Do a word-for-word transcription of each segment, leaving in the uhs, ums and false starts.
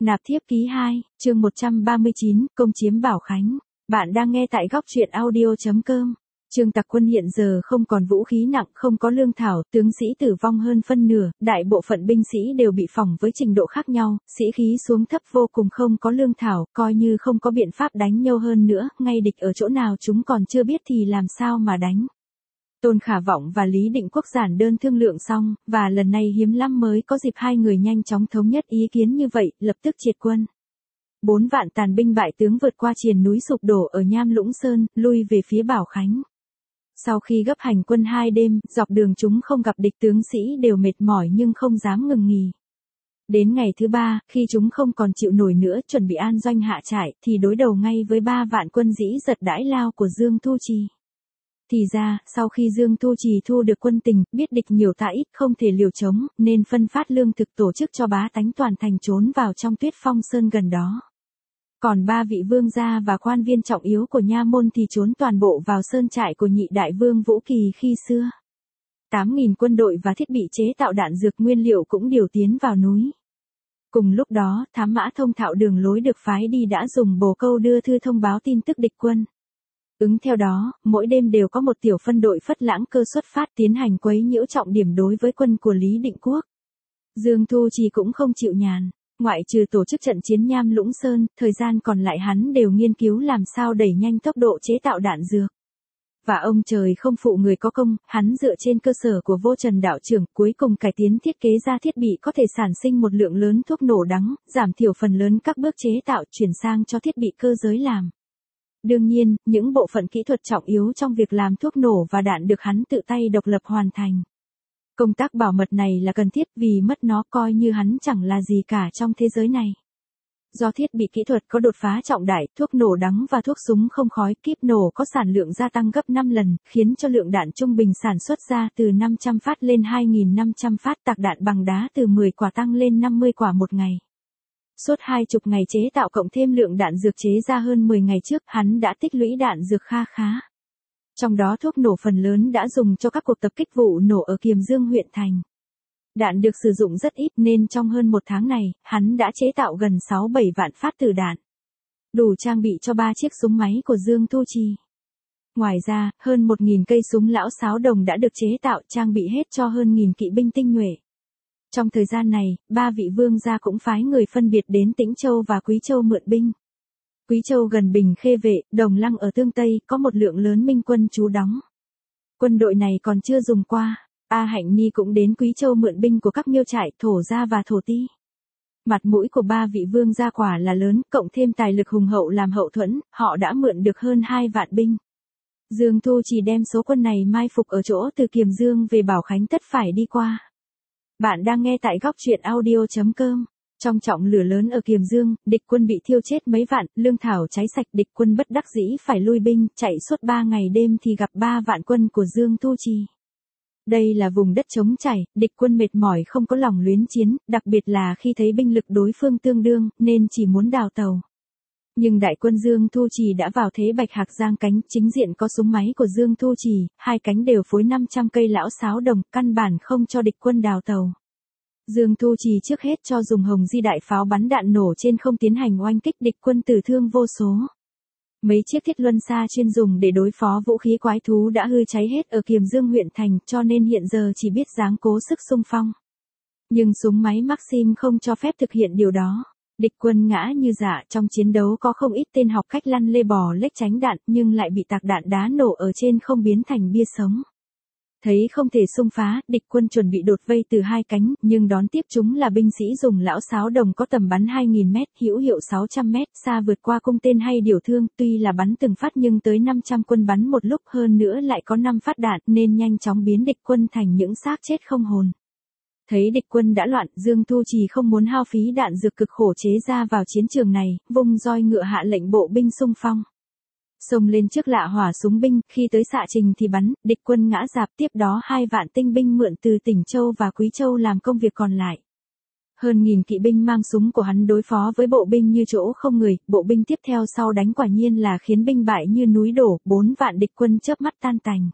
Nạp thiếp ký hai, chương một trăm ba mươi chín, công chiếm Bảo Khánh. Bạn đang nghe tại góc truyện audio.com. Trương Tặc Quân hiện giờ không còn vũ khí nặng, không có lương thảo, tướng sĩ tử vong hơn phân nửa, đại bộ phận binh sĩ đều bị phỏng với trình độ khác nhau, sĩ khí xuống thấp vô cùng, không có lương thảo, coi như không có biện pháp đánh nhau hơn nữa, ngay địch ở chỗ nào chúng còn chưa biết thì làm sao mà đánh. Tôn Khả Vọng và Lý Định Quốc giản đơn thương lượng xong, và lần này hiếm lắm mới có dịp hai người nhanh chóng thống nhất ý kiến như vậy, lập tức triệt quân. Bốn vạn tàn binh bại tướng vượt qua triền núi sụp đổ ở Nham Lũng Sơn, lui về phía Bảo Khánh. Sau khi gấp hành quân hai đêm, dọc đường chúng không gặp địch, tướng sĩ đều mệt mỏi nhưng không dám ngừng nghỉ. Đến ngày thứ ba, khi chúng không còn chịu nổi nữa, chuẩn bị an doanh hạ trại, thì đối đầu ngay với ba vạn quân dĩ giật đãi lao của Dương Thu Trì. Thì ra, sau khi Dương Thu Trì thu được quân tình, biết địch nhiều ta ít, không thể liều chống, nên phân phát lương thực tổ chức cho bá tánh toàn thành trốn vào trong Tuyết Phong Sơn gần đó. Còn ba vị vương gia và quan viên trọng yếu của nha môn thì trốn toàn bộ vào sơn trại của nhị đại vương Vũ Kỳ khi xưa. tám nghìn quân đội và thiết bị chế tạo đạn dược nguyên liệu cũng điều tiến vào núi. Cùng lúc đó, thám mã thông thạo đường lối được phái đi đã dùng bồ câu đưa thư thông báo tin tức địch quân. Ứng theo đó, mỗi đêm đều có một tiểu phân đội phất lãng cơ xuất phát tiến hành quấy nhiễu trọng điểm đối với quân của Lý Định Quốc. Dương Thu Trì cũng không chịu nhàn, ngoại trừ tổ chức trận chiến Nham Lũng Sơn, thời gian còn lại hắn đều nghiên cứu làm sao đẩy nhanh tốc độ chế tạo đạn dược. Và ông trời không phụ người có công, hắn dựa trên cơ sở của Vô Trần đạo trưởng, cuối cùng cải tiến thiết kế ra thiết bị có thể sản sinh một lượng lớn thuốc nổ đắng, giảm thiểu phần lớn các bước chế tạo, chuyển sang cho thiết bị cơ giới làm. Đương nhiên, những bộ phận kỹ thuật trọng yếu trong việc làm thuốc nổ và đạn được hắn tự tay độc lập hoàn thành. Công tác bảo mật này là cần thiết, vì mất nó coi như hắn chẳng là gì cả trong thế giới này. Do thiết bị kỹ thuật có đột phá trọng đại, thuốc nổ đắng và thuốc súng không khói kíp nổ có sản lượng gia tăng gấp năm lần, khiến cho lượng đạn trung bình sản xuất ra từ năm trăm phát lên hai nghìn năm trăm phát, tạc đạn bằng đá từ mười quả tăng lên năm mươi quả một ngày. Suốt hai chục ngày chế tạo cộng thêm lượng đạn dược chế ra hơn mười ngày trước, hắn đã tích lũy đạn dược kha khá. Trong đó thuốc nổ phần lớn đã dùng cho các cuộc tập kích vụ nổ ở Kiềm Dương huyện thành. Đạn được sử dụng rất ít nên trong hơn một tháng này, hắn đã chế tạo gần sáu bảy vạn phát tử đạn. Đủ trang bị cho ba chiếc súng máy của Dương Thu Trì. Ngoài ra, hơn một nghìn cây súng lão sáo đồng đã được chế tạo, trang bị hết cho hơn nghìn kỵ binh tinh nhuệ. Trong thời gian này, ba vị vương gia cũng phái người phân biệt đến Tĩnh Châu và Quý Châu mượn binh. Quý Châu gần Bình Khê Vệ, Đồng Lăng ở Tương Tây, có một lượng lớn minh quân trú đóng. Quân đội này còn chưa dùng qua. A Hạnh Ni cũng đến Quý Châu mượn binh của các miêu trại Thổ Gia và Thổ Ti. Mặt mũi của ba vị vương gia quả là lớn, cộng thêm tài lực hùng hậu làm hậu thuẫn, họ đã mượn được hơn hai vạn binh. Dương Thu Trì đem số quân này mai phục ở chỗ từ Kiềm Dương về Bảo Khánh tất phải đi qua. Bạn đang nghe tại góc truyện audio.com. Trong trọng lửa lớn ở Kiềm Dương, địch quân bị thiêu chết mấy vạn, lương thảo cháy sạch, địch quân bất đắc dĩ phải lui binh, chạy suốt ba ngày đêm thì gặp ba vạn quân của Dương Thu Trì. Đây là vùng đất trống chảy, địch quân mệt mỏi không có lòng luyến chiến, đặc biệt là khi thấy binh lực đối phương tương đương, nên chỉ muốn đào tàu. Nhưng đại quân Dương Thu Trì đã vào thế bạch hạc giang cánh, chính diện có súng máy của Dương Thu Trì, hai cánh đều phối năm trăm cây lão sáo đồng, căn bản không cho địch quân đào tàu. Dương Thu Trì trước hết cho dùng hồng di đại pháo bắn đạn nổ trên không tiến hành oanh kích, địch quân tử thương vô số. Mấy chiếc thiết luân xa chuyên dùng để đối phó vũ khí quái thú đã hư cháy hết ở Kiềm Dương huyện thành, cho nên hiện giờ chỉ biết giáng cố sức xung phong. Nhưng súng máy Maxim không cho phép thực hiện điều đó. Địch quân ngã như dạ, trong chiến đấu có không ít tên học cách lăn lê bò lếch tránh đạn, nhưng lại bị tạc đạn đá nổ ở trên không biến thành bia sống. Thấy không thể xung phá, địch quân chuẩn bị đột vây từ hai cánh, nhưng đón tiếp chúng là binh sĩ dùng lão sáo đồng có tầm bắn hai nghìn mét, hữu hiệu sáu trăm mét, xa vượt qua cung tên hay điều thương, tuy là bắn từng phát nhưng tới năm trăm quân bắn một lúc, hơn nữa lại có năm phát đạn, nên nhanh chóng biến địch quân thành những xác chết không hồn. Thấy địch quân đã loạn, Dương Thu Trì không muốn hao phí đạn dược cực khổ chế ra vào chiến trường này, vung roi ngựa hạ lệnh bộ binh xung phong. Xông lên trước lạ hỏa súng binh, khi tới xạ trình thì bắn, địch quân ngã rạp, tiếp đó hai vạn tinh binh mượn từ Tỉnh Châu và Quý Châu làm công việc còn lại. Hơn nghìn kỵ binh mang súng của hắn đối phó với bộ binh như chỗ không người, bộ binh tiếp theo sau đánh quả nhiên là khiến binh bại như núi đổ, bốn vạn địch quân chớp mắt tan tành.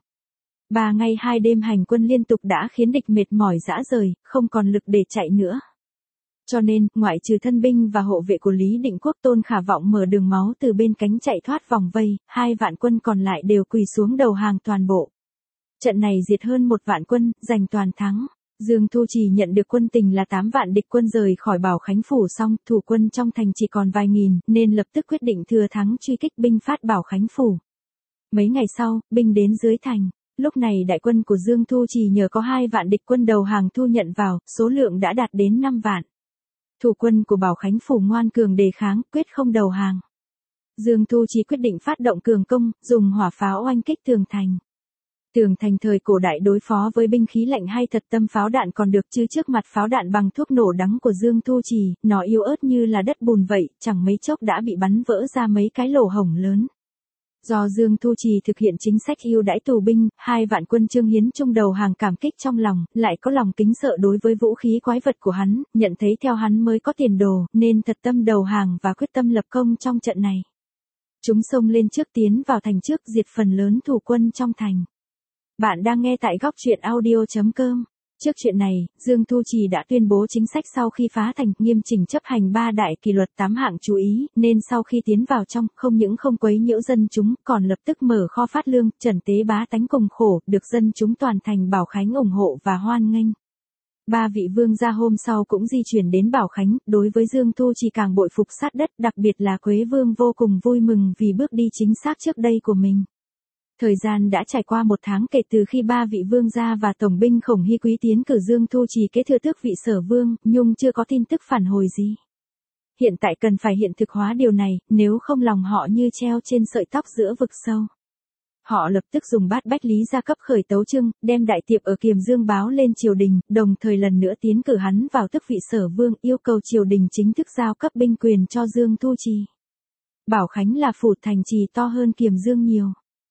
Ba ngày hai đêm hành quân liên tục đã khiến địch mệt mỏi rã rời, không còn lực để chạy nữa. Cho nên, ngoại trừ thân binh và hộ vệ của Lý Định Quốc, Tôn Khả Vọng mở đường máu từ bên cánh chạy thoát vòng vây, hai vạn quân còn lại đều quỳ xuống đầu hàng toàn bộ. Trận này diệt hơn một vạn quân, giành toàn thắng. Dương Thu Trì nhận được quân tình là tám vạn địch quân rời khỏi Bảo Khánh phủ xong, thủ quân trong thành chỉ còn vài nghìn, nên lập tức quyết định thừa thắng truy kích binh phát Bảo Khánh phủ. Mấy ngày sau, binh đến dưới thành. Lúc này đại quân của Dương Thu Trì nhờ có hai vạn địch quân đầu hàng thu nhận vào, số lượng đã đạt đến năm vạn. Thủ quân của Bảo Khánh phủ ngoan cường đề kháng, quyết không đầu hàng. Dương Thu Trì quyết định phát động cường công, dùng hỏa pháo oanh kích tường thành. Tường thành thời cổ đại đối phó với binh khí lạnh hay thật tâm pháo đạn còn được, chứ trước mặt pháo đạn bằng thuốc nổ đắng của Dương Thu Trì, nó yếu ớt như là đất bùn vậy, chẳng mấy chốc đã bị bắn vỡ ra mấy cái lỗ hổng lớn. Do Dương Thu Trì thực hiện chính sách ưu đãi tù binh, hai vạn quân Trương Hiến Trung đầu hàng cảm kích trong lòng, lại có lòng kính sợ đối với vũ khí quái vật của hắn, nhận thấy theo hắn mới có tiền đồ, nên thật tâm đầu hàng và quyết tâm lập công trong trận này. Chúng xông lên trước, tiến vào thành trước, diệt phần lớn thủ quân trong thành. Bạn đang nghe tại góc truyện audio chấm com. Trước chuyện này, Dương Thu Trì đã tuyên bố chính sách sau khi phá thành, nghiêm chỉnh chấp hành ba đại kỷ luật tám hạng chú ý, nên sau khi tiến vào trong, không những không quấy nhiễu dân chúng, còn lập tức mở kho phát lương, trần tế bá tánh cùng khổ, được dân chúng toàn thành Bảo Khánh ủng hộ và hoan nghênh. Ba vị vương gia hôm sau cũng di chuyển đến Bảo Khánh, đối với Dương Thu Trì càng bội phục sát đất, đặc biệt là Quế Vương vô cùng vui mừng vì bước đi chính xác trước đây của mình. Thời gian đã trải qua một tháng kể từ khi ba vị vương gia và tổng binh Khổng Hy Quý tiến cử Dương Thu Trì kế thừa tước vị Sở Vương, nhưng chưa có tin tức phản hồi gì. Hiện tại cần phải hiện thực hóa điều này, nếu không lòng họ như treo trên sợi tóc giữa vực sâu. Họ lập tức dùng bát bách lý gia cấp khởi tấu chương, đem đại tiệp ở Kiềm Dương báo lên triều đình, đồng thời lần nữa tiến cử hắn vào tước vị Sở Vương, yêu cầu triều đình chính thức giao cấp binh quyền cho Dương Thu Trì. Bảo Khánh là phủ thành trì to hơn Kiềm Dương nhiều.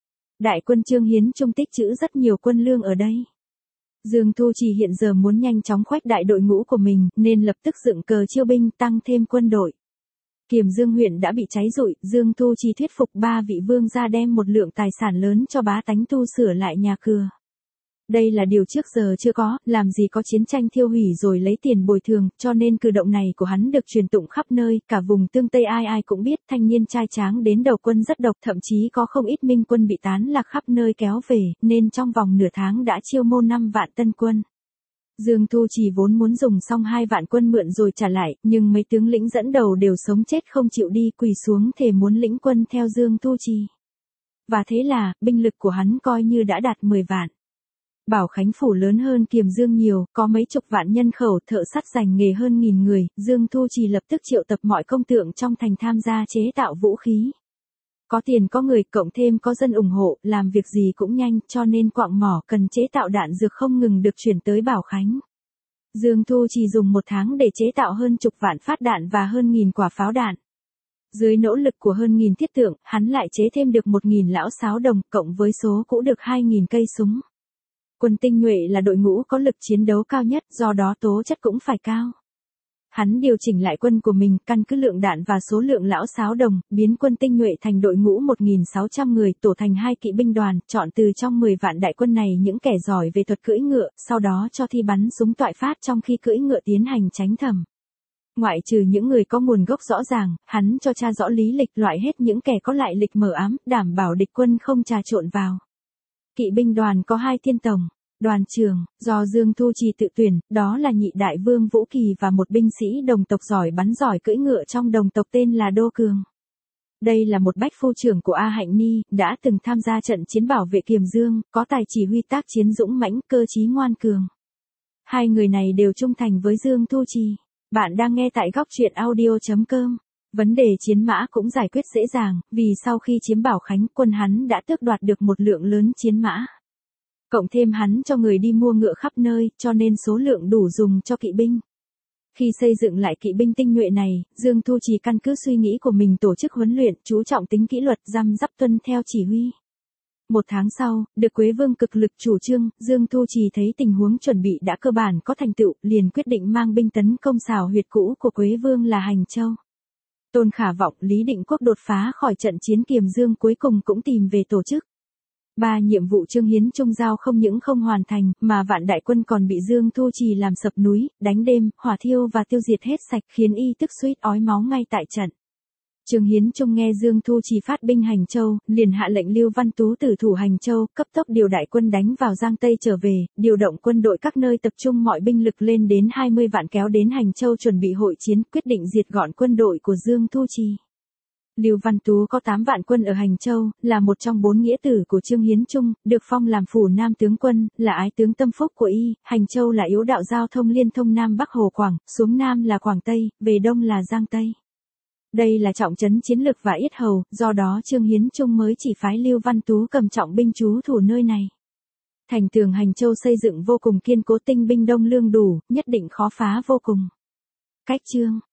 Đại quân Trương Hiến Trung tích trữ rất nhiều quân lương ở đây. Dương Thu Trì hiện giờ muốn nhanh chóng khuếch đại đội ngũ của mình, nên lập tức dựng cờ chiêu binh, tăng thêm quân đội. Kiềm Dương huyện đã bị cháy rụi, Dương Thu Trì thuyết phục ba vị vương gia đem một lượng tài sản lớn cho bá tánh tu sửa lại nhà cửa. Đây là điều trước giờ chưa có, làm gì có chiến tranh thiêu hủy rồi lấy tiền bồi thường, cho nên cử động này của hắn được truyền tụng khắp nơi, cả vùng Tương Tây ai ai cũng biết, thanh niên trai tráng đến đầu quân rất độc, thậm chí có không ít minh quân bị tán lạc khắp nơi kéo về, nên trong vòng nửa tháng đã chiêu mộ năm vạn tân quân. Dương Thu Trì vốn muốn dùng xong hai vạn quân mượn rồi trả lại, nhưng mấy tướng lĩnh dẫn đầu đều sống chết không chịu đi, quỳ xuống thề muốn lĩnh quân theo Dương Thu Trì. Và thế là, binh lực của hắn coi như đã đạt mười vạn. Bảo Khánh phủ lớn hơn Kiềm Dương nhiều, có mấy chục vạn nhân khẩu, thợ sắt rành nghề hơn nghìn người, Dương Thu Trì lập tức triệu tập mọi công tượng trong thành tham gia chế tạo vũ khí. Có tiền có người, cộng thêm có dân ủng hộ, làm việc gì cũng nhanh, cho nên quạng mỏ cần chế tạo đạn dược không ngừng được chuyển tới Bảo Khánh. Dương Thu Trì dùng một tháng để chế tạo hơn chục vạn phát đạn và hơn nghìn quả pháo đạn. Dưới nỗ lực của hơn nghìn thiết tượng, hắn lại chế thêm được một nghìn lão sáo đồng, cộng với số cũ được hai nghìn cây súng. Quân tinh nhuệ là đội ngũ có lực chiến đấu cao nhất, do đó tố chất cũng phải cao. Hắn điều chỉnh lại quân của mình, căn cứ lượng đạn và số lượng lão sáo đồng, biến quân tinh nhuệ thành đội ngũ một nghìn sáu trăm người, tổ thành hai kỵ binh đoàn, chọn từ trong mười vạn đại quân này những kẻ giỏi về thuật cưỡi ngựa, sau đó cho thi bắn súng toại phát trong khi cưỡi ngựa tiến hành tránh thầm. Ngoại trừ những người có nguồn gốc rõ ràng, hắn cho tra rõ lý lịch, loại hết những kẻ có lại lịch mờ ám, đảm bảo địch quân không trà trộn vào. Kỵ binh đoàn có hai thiên tổng, đoàn trưởng, do Dương Thu Trì tự tuyển, đó là nhị đại vương Vũ Kỳ và một binh sĩ đồng tộc giỏi bắn giỏi cưỡi ngựa trong đồng tộc tên là Đô Cường. Đây là một bách phu trưởng của A Hạnh Ni, đã từng tham gia trận chiến bảo vệ Kiềm Dương, có tài chỉ huy tác chiến dũng mãnh, cơ trí ngoan cường. Hai người này đều trung thành với Dương Thu Trì. Bạn đang nghe tại góc truyện audio chấm com. Vấn đề chiến mã cũng giải quyết dễ dàng, vì sau khi chiếm Bảo Khánh, quân hắn đã tước đoạt được một lượng lớn chiến mã. Cộng thêm hắn cho người đi mua ngựa khắp nơi, cho nên số lượng đủ dùng cho kỵ binh. Khi xây dựng lại kỵ binh tinh nhuệ này, Dương Thu Trì căn cứ suy nghĩ của mình tổ chức huấn luyện, chú trọng tính kỷ luật, răm rắp tuân theo chỉ huy. Một tháng sau, được Quế Vương cực lực chủ trương, Dương Thu Trì thấy tình huống chuẩn bị đã cơ bản có thành tựu, liền quyết định mang binh tấn công xào huyệt cũ của Quế Vương là Hành Châu. Tôn Khả Vọng, Lý Định Quốc đột phá khỏi trận chiến Kiềm Dương cuối cùng cũng tìm về tổ chức. Ba nhiệm vụ Trương Hiến Trung giao không những không hoàn thành, mà vạn đại quân còn bị Dương Thu Trì làm sập núi, đánh đêm, hỏa thiêu và tiêu diệt hết sạch, khiến y tức suýt ói máu ngay tại trận. Trương Hiến Trung nghe Dương Thu Trì phát binh Hành Châu, liền hạ lệnh Lưu Văn Tú tử thủ Hành Châu, cấp tốc điều đại quân đánh vào Giang Tây trở về, điều động quân đội các nơi tập trung mọi binh lực lên đến hai mươi vạn kéo đến Hành Châu chuẩn bị hội chiến, quyết định diệt gọn quân đội của Dương Thu Trì. Lưu Văn Tú có tám vạn quân ở Hành Châu, là một trong bốn nghĩa tử của Trương Hiến Trung, được phong làm phủ Nam tướng quân, là ái tướng tâm phúc của y. Hành Châu là yếu đạo giao thông liên thông Nam Bắc Hồ Quảng, xuống Nam là Quảng Tây, về Đông là Giang Tây. Đây là trọng trấn chiến lược và yết hầu, do đó Trương Hiến Trung mới chỉ phái Lưu Văn Tú cầm trọng binh trú thủ nơi này. Thành tường Hành Châu xây dựng vô cùng kiên cố, tinh binh đông lương đủ, nhất định khó phá vô cùng. Cách chương